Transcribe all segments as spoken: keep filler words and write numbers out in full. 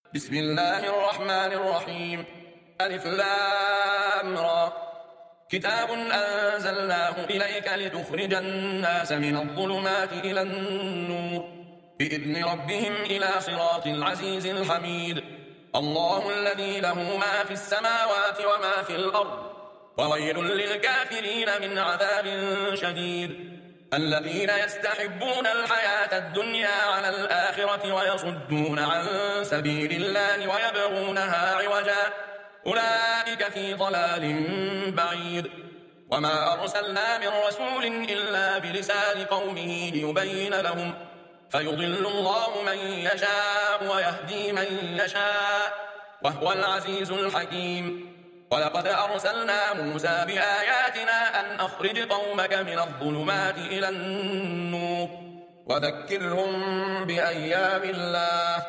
بسم الله الرحمن الرحيم. ألف لام را. كتاب أنزلناه إليك لتخرج الناس من الظلمات إلى النور بإذن ربهم إلى صراط العزيز الحميد. الله الذي له ما في السماوات وما في الأرض وويل للكافرين من عذاب شديد. الذين يستحبون الحياة الدنيا على الآخرة ويصدون عن سبيل الله ويبغونها عوجا أولئك في ضلال بعيد. وما أرسلنا من رسول إلا بلسان قومه ليبين لهم فيضل الله من يشاء ويهدي من يشاء وهو العزيز الحكيم. ولقد أرسلنا موسى بآياتنا أن أخرج قومك من الظلمات إلى النور وذكرهم بأيام الله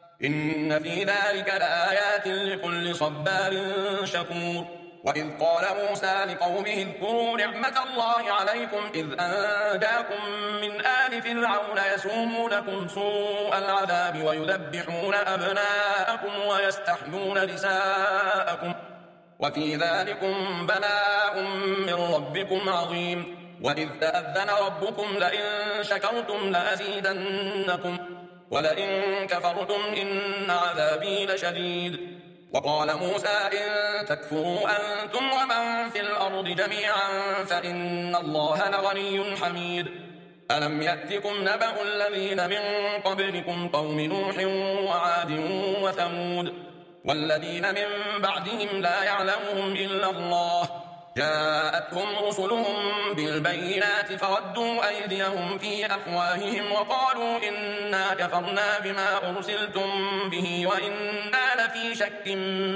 إن في ذلك لآيات لكل صبار شكور. وإذ قال موسى لقومه اذكروا نعمة الله عليكم إذ أنجاكم من آل فرعون يسومونكم سوء العذاب ويذبحون أبناءكم ويستحيون نساءكم وفي ذلكم بلاء من ربكم عظيم. وإذ تأذن ربكم لئن شكرتم لأزيدنكم ولئن كفرتم إن عذابي لشديد. وقال موسى إن تكفروا أنتم ومن في الأرض جميعا فإن الله لغني حميد. ألم يأتكم نبأ الذين من قبلكم قوم نوح وعاد وثمود والذين من بعدهم لا يعلمهم إلا الله جاءتهم رسلهم بالبينات فردوا أيديهم في أفواههم وقالوا إنا كفرنا بما أرسلتم به وإنا لفي شك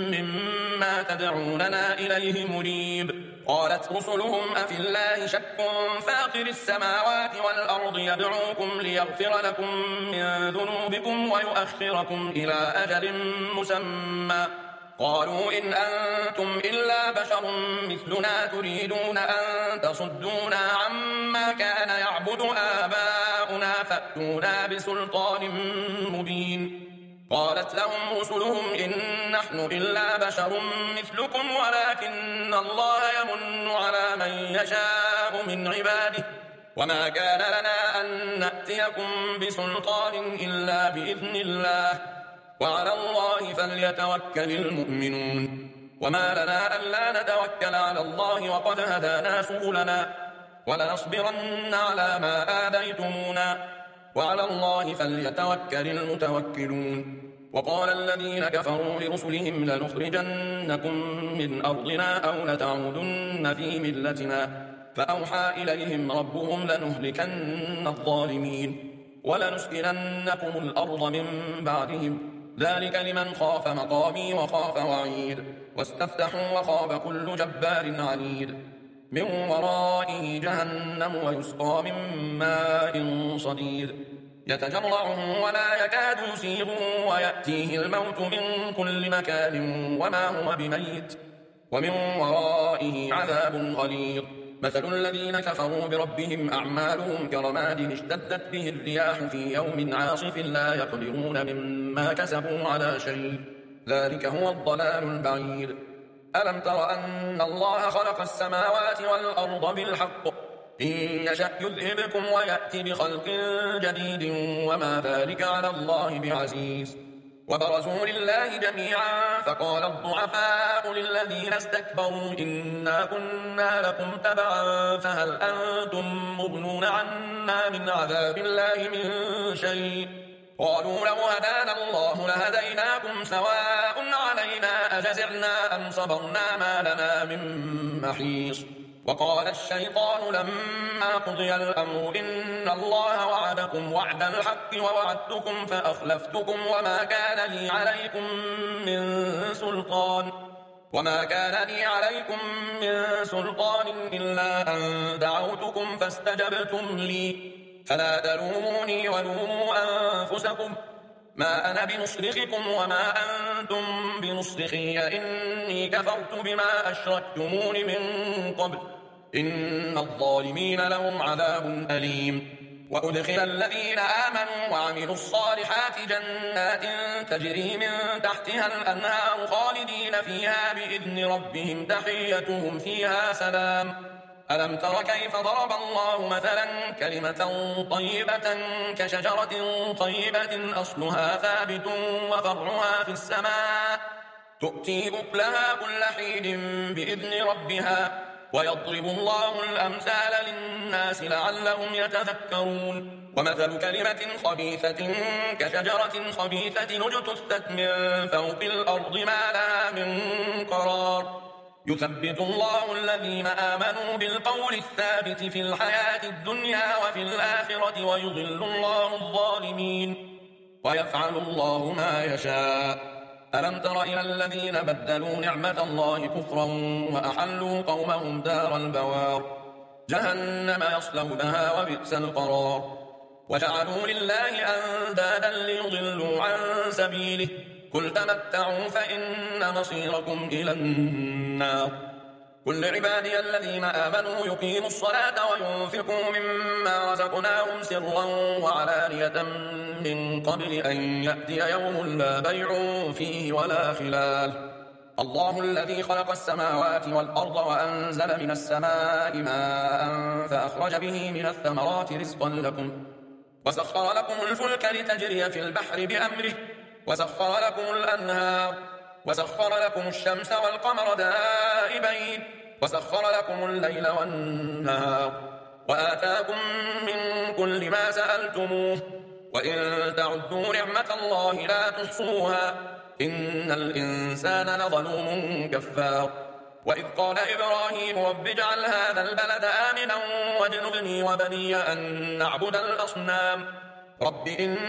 مما تدعوننا إليه مريب. قالت رسلهم أفي الله شك فاطر السماوات والأرض يدعوكم ليغفر لكم من ذنوبكم ويؤخركم إلى أجل مسمى قالوا إن أنتم إلا بشر مثلنا تريدون أن تصدونا عما كان يعبد آباؤنا فأتونا بسلطان مبين. قالت لهم رسلهم إن نحن إلا بشر مثلكم ولكن الله يمن على من يشاء من عباده وما كان لنا أن نأتيكم بسلطان إلا بإذن الله وعلى الله فليتوكل المؤمنون. وما لنا ألا نتوكل على الله وقد هدانا سبلنا ولنصبرن على ما آذيتمونا وعلى الله فليتوكل المتوكلون. وقال الذين كفروا لرسلهم لنخرجنكم من أرضنا أو لتعودن في ملتنا فأوحى إليهم ربهم لنهلكن الظالمين ولنسكننكم الأرض من بعدهم ذلك لمن خاف مقامي وخاف وعيد. واستفتحوا وخاب كل جبار عنيد من ورائه جهنم ويسقى من ماء صديد يتجرعه ولا يكاد يسيغه ويأتيه الموت من كل مكان وما هو بميت ومن ورائه عذاب غليظ. مثل الذين كفروا بربهم أعمالهم كرماد اشتدت به الرياح في يوم عاصف لا يقدرون مما كسبوا على شيء ذلك هو الضلال البعيد. ألم تر أن الله خلق السماوات والأرض بالحق إن يشأ يذهبكم ويأتي بخلق جديد وما ذلك على الله بعزيز. وبرزوا لله جميعا فقال الضعفاء للذين استكبروا إنا كنا لكم تبعا فهل أنتم مغنون عنا من عذاب الله من شيء قالوا لو هدانا الله لهديناكم سواء علينا أجزعنا أم صبرنا ما لنا من محيص. وقال الشيطان لما قضي الأمر إن الله وعدكم وعد الحق ووعدتكم فأخلفتكم وما كان لي عليكم من سلطان وما كان لي عليكم من سلطان إلا أن دعوتكم فاستجبتم لي فلا تلوموني ولوموا أنفسكم ما أنا بمصرخكم وما أنتم بمصرخي إني كفرت بما أشركتمون من قبل إن الظالمين لهم عذاب أليم. وأدخل الذين آمنوا وعملوا الصالحات جنات تجري من تحتها الأنهار خالدين فيها بإذن ربهم تحيتهم فيها سلام. ألم تر كيف ضرب الله مثلا كلمة طيبة كشجرة طيبة أصلها ثابت وفرعها في السماء تؤتي أكلها كل حين بإذن ربها ويضرب الله الأمثال للناس لعلهم يتذكرون. ومثل كلمة خبيثة كشجرة خبيثة اجتثت من فوق الأرض ما لها من قرار يثبت الله الذين آمنوا بالقول الثابت في الحياة الدنيا وفي الآخرة ويضل الله الظالمين ويفعل الله ما يشاء. ألم تر إلى الذين بدلوا نعمة الله كفرا وأحلوا قومهم دار البوار جهنم يصلونها وبئس القرار وجعلوا لله أندادا ليضلوا عن سبيله قل تمتعوا فإن مصيركم إلى النار. قل لعبادي الذين آمنوا يقيموا الصلاة وينفقوا مما رزقناهم سرا وعلانية من قبل أن يأتي يوم لا بيع فيه ولا خلال. الله الذي خلق السماوات والأرض وأنزل من السماء ماء فأخرج به من الثمرات رزقا لكم وسخر لكم الفلك لتجري في البحر بأمره وسخر لكم الأنهار وسخر لكم الشمس والقمر دائبين وسخر لكم الليل والنهار وآتاكم من كل ما سألتموه وإن تعدوا نعمة الله لا تحصوها إن الإنسان لظلوم كفار. وإذ قال إبراهيم رب اجعل هذا البلد آمنا واجنبني وبني أن نعبد الأصنام رب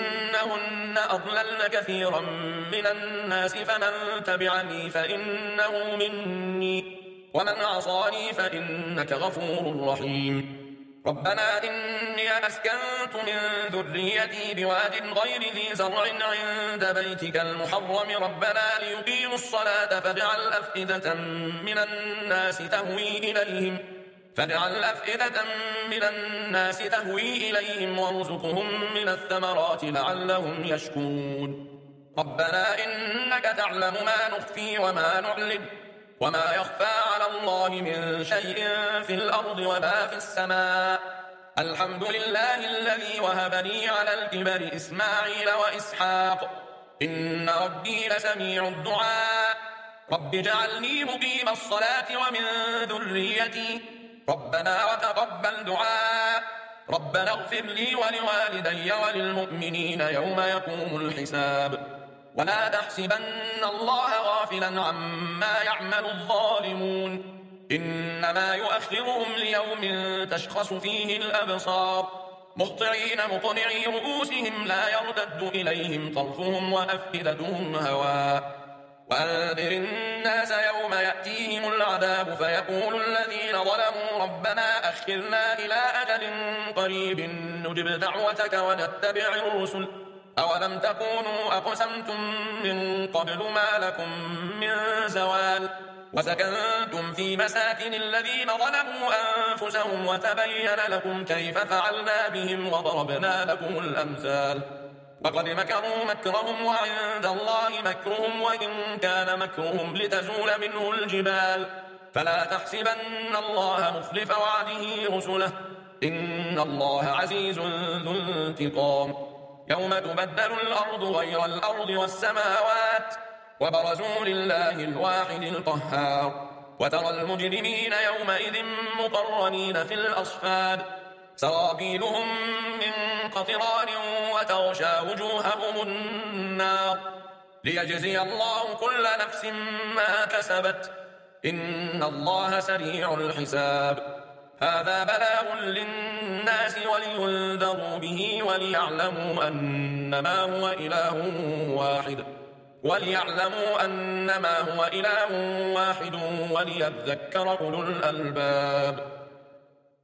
إنهن أضللن كثيرا من الناس فمن تبعني فإنه مني ومن عصاني فإنك غفور رحيم. ربنا إني أسكنت من ذريتي بواد غير ذي زرع عند بيتك المحرم ربنا ليقيموا الصلاة فاجعل أفئدة من الناس تهوي إليهم فاجعل أفئدة من الناس تهوي إليهم وارزقهم من الثمرات لعلهم يشكرون. ربنا إنك تعلم ما نخفي وما نعلن وما يخفى على الله من شيء في الأرض ولا في السماء الحمد لله الذي وهب لي على الكبر إسماعيل وإسحاق إن ربي لسميع الدعاء رب اجعلني مقيم الصلاة ومن ذريتي ربنا وتقبل دعاء ربنا اغفر لي ولوالدي وللمؤمنين يوم يقوم الحساب. ولا تحسبن الله غافلا عما يعمل الظالمون إنما يؤخرهم ليوم تشخص فيه الأبصار مهطعين مقنعي رؤوسهم لا يرتد إليهم طرفهم وأفئدتهم هواء. وأنذر الناس يوم يأتيهم العذاب فيقول الذين ظلموا ربنا أخرنا إلى أجل قريب نجب دعوتك ونتبع الرسل أولم تكونوا أقسمتم من قبل ما لكم من زوال وسكنتم في مساكن الذين ظلموا أنفسهم وتبين لكم كيف فعلنا بهم وضربنا لكم الأمثال وقد مكروا مكرهم وعند الله مكرهم وإن كان مكرهم لتزول منه الجبال فلا تحسبن الله مخلف وعده رسله إن الله عزيز ذو انتقام. يوم تبدل الأرض غير الأرض والسماوات وبرزوا لله الواحد القهار وترى المجرمين يومئذ مقرنين في الأصفاد سرابيلهم من قطران وتغشى وجوههم النار ليجزي الله كل نفس ما كسبت إن الله سريع الحساب. هذا بلاغ للناس ولينذروا به وليعلموا أنما هو إله واحد وليعلموا أنما هو إله واحد وليذكر أولو الألباب.